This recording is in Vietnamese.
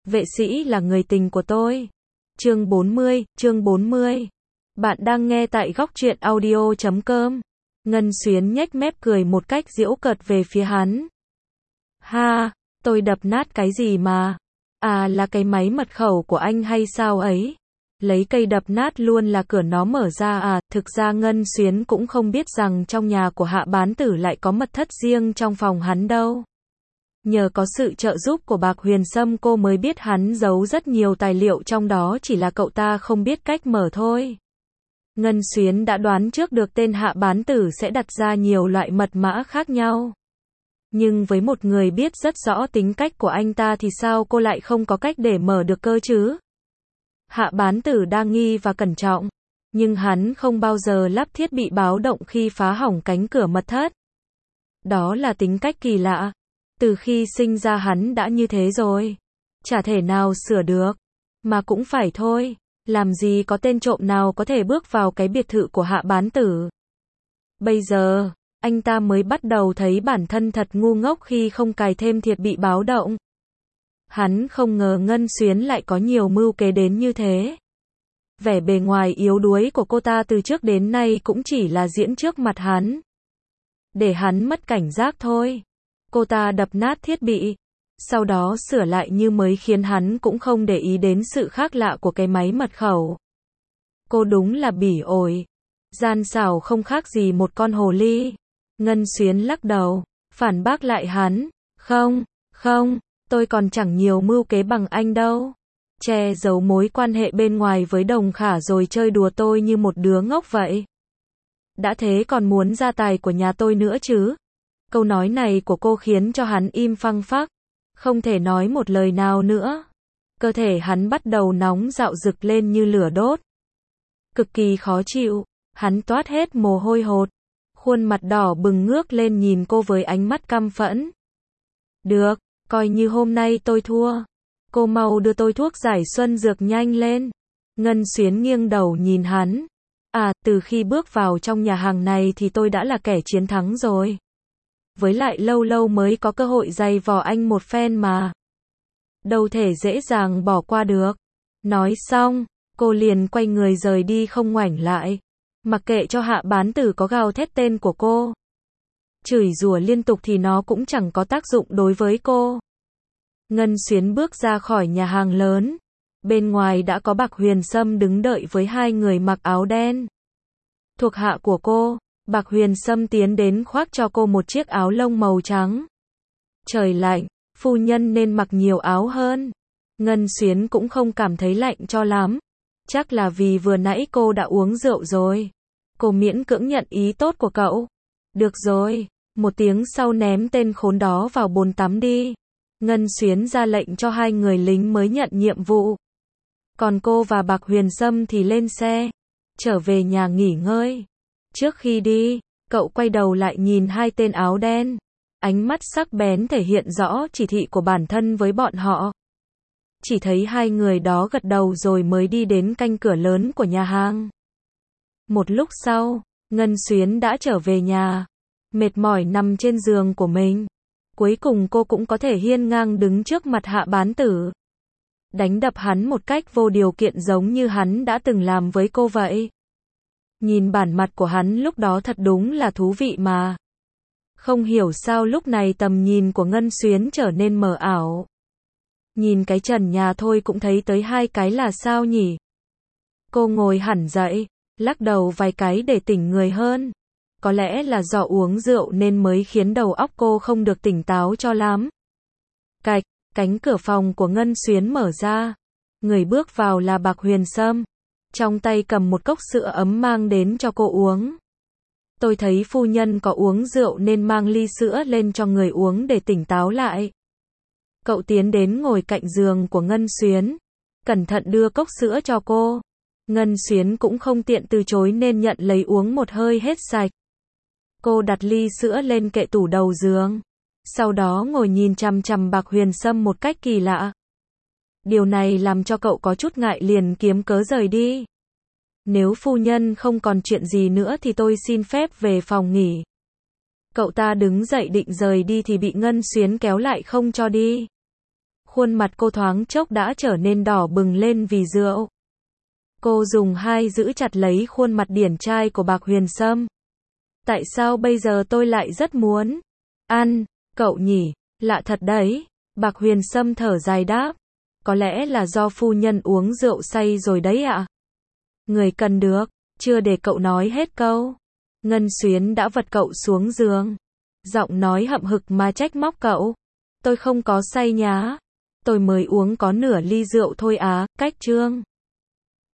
Vệ sĩ là người tình của tôi. Chương 40. Bạn đang nghe tại góc truyện audio.com. Ngân Xuyến nhếch mép cười một cách giễu cợt về phía hắn. Ha, tôi đập nát cái gì mà? À, là cái máy mật khẩu của anh hay sao ấy? Lấy cây đập nát luôn là cửa nó mở ra à? Thực ra Ngân Xuyến cũng không biết rằng trong nhà của Hạ Bán Tử lại có mật thất riêng trong phòng hắn đâu. Nhờ có sự trợ giúp của Bạc Huyền Sâm cô mới biết hắn giấu rất nhiều tài liệu trong đó, chỉ là cậu ta không biết cách mở thôi. Ngân Xuyến đã đoán trước được tên Hạ Bán Tử sẽ đặt ra nhiều loại mật mã khác nhau. Nhưng với một người biết rất rõ tính cách của anh ta thì sao cô lại không có cách để mở được cơ chứ? Hạ Bán Tử đa nghi và cẩn trọng, nhưng hắn không bao giờ lắp thiết bị báo động khi phá hỏng cánh cửa mật thất. Đó là tính cách kỳ lạ. Từ khi sinh ra hắn đã như thế rồi. Chả thể nào sửa được. Mà cũng phải thôi. Làm gì có tên trộm nào có thể bước vào cái biệt thự của Hạ Bán Tử. Bây giờ, anh ta mới bắt đầu thấy bản thân thật ngu ngốc khi không cài thêm thiết bị báo động. Hắn không ngờ Ngân Xuyến lại có nhiều mưu kế đến như thế. Vẻ bề ngoài yếu đuối của cô ta từ trước đến nay cũng chỉ là diễn trước mặt hắn. Để hắn mất cảnh giác thôi. Cô ta đập nát thiết bị, sau đó sửa lại như mới khiến hắn cũng không để ý đến sự khác lạ của cái máy mật khẩu. Cô đúng là bỉ ổi, gian xảo không khác gì một con hồ ly. Ngân Xuyến lắc đầu, phản bác lại hắn, không, tôi còn chẳng nhiều mưu kế bằng anh đâu. Che giấu mối quan hệ bên ngoài với Đồng Khả rồi chơi đùa tôi như một đứa ngốc vậy. Đã thế còn muốn gia tài của nhà tôi nữa chứ? Câu nói này của cô khiến cho hắn im phăng phắc, không thể nói một lời nào nữa. Cơ thể hắn bắt đầu nóng rạo rực lên như lửa đốt. Cực kỳ khó chịu, hắn toát hết mồ hôi hột, khuôn mặt đỏ bừng ngước lên nhìn cô với ánh mắt căm phẫn. Được, coi như hôm nay tôi thua. Cô mau đưa tôi thuốc giải xuân dược nhanh lên. Ngân Xuyến nghiêng đầu nhìn hắn. À, từ khi bước vào trong nhà hàng này thì tôi đã là kẻ chiến thắng rồi. Với lại lâu lâu mới có cơ hội giày vò anh một phen mà. Đâu thể dễ dàng bỏ qua được. Nói xong, cô liền quay người rời đi không ngoảnh lại. Mặc kệ cho Hạ Bán Tử có gào thét tên của cô, chửi rủa liên tục thì nó cũng chẳng có tác dụng đối với cô. Ngân Xuyến bước ra khỏi nhà hàng lớn. Bên ngoài đã có Bạc Huyền Sâm đứng đợi với hai người mặc áo đen. Thuộc hạ của cô. Bạc Huyền Sâm tiến đến khoác cho cô một chiếc áo lông màu trắng. Trời lạnh, phu nhân nên mặc nhiều áo hơn. Ngân Xuyến cũng không cảm thấy lạnh cho lắm. Chắc là vì vừa nãy cô đã uống rượu rồi. Cô miễn cưỡng nhận ý tốt của cậu. Được rồi, một tiếng sau ném tên khốn đó vào bồn tắm đi. Ngân Xuyến ra lệnh cho hai người lính mới nhận nhiệm vụ. Còn cô và Bạc Huyền Sâm thì lên xe, trở về nhà nghỉ ngơi. Trước khi đi, cậu quay đầu lại nhìn hai tên áo đen. Ánh mắt sắc bén thể hiện rõ chỉ thị của bản thân với bọn họ. Chỉ thấy hai người đó gật đầu rồi mới đi đến canh cửa lớn của nhà hàng. Một lúc sau, Ngân Xuyến đã trở về nhà. Mệt mỏi nằm trên giường của mình. Cuối cùng cô cũng có thể hiên ngang đứng trước mặt Hạ Bán Tử. Đánh đập hắn một cách vô điều kiện giống như hắn đã từng làm với cô vậy. Nhìn bản mặt của hắn lúc đó thật đúng là thú vị mà. Không hiểu sao lúc này tầm nhìn của Ngân Xuyến trở nên mờ ảo. Nhìn cái trần nhà thôi cũng thấy tới hai cái là sao nhỉ? Cô ngồi hẳn dậy, lắc đầu vài cái để tỉnh người hơn. Có lẽ là do uống rượu nên mới khiến đầu óc cô không được tỉnh táo cho lắm. Cạch, cánh cửa phòng của Ngân Xuyến mở ra. Người bước vào là Bạc Huyền Sâm. Trong tay cầm một cốc sữa ấm mang đến cho cô uống. Tôi thấy phu nhân có uống rượu nên mang ly sữa lên cho người uống để tỉnh táo lại. Cậu tiến đến ngồi cạnh giường của Ngân Xuyến. Cẩn thận đưa cốc sữa cho cô. Ngân Xuyến cũng không tiện từ chối nên nhận lấy uống một hơi hết sạch. Cô đặt ly sữa lên kệ tủ đầu giường. Sau đó ngồi nhìn chằm chằm Bạc Huyền Sâm một cách kỳ lạ. Điều này làm cho cậu có chút ngại liền kiếm cớ rời đi. Nếu phu nhân không còn chuyện gì nữa thì tôi xin phép về phòng nghỉ. Cậu ta đứng dậy định rời đi thì bị Ngân Xuyến kéo lại không cho đi. Khuôn mặt cô thoáng chốc đã trở nên đỏ bừng lên vì rượu. Cô dùng hai giữ chặt lấy khuôn mặt điển trai của Bạc Huyền Sâm. Tại sao bây giờ tôi lại rất muốn ăn, cậu nhỉ? Lạ thật đấy. Bạc Huyền Sâm thở dài đáp. Có lẽ là do phu nhân uống rượu say rồi đấy ạ. Người cần được, chưa để cậu nói hết câu. Ngân Xuyến đã vật cậu xuống giường. Giọng nói hậm hực mà trách móc cậu. Tôi không có say nhá. Tôi mới uống có nửa ly rượu thôi á, cách trương.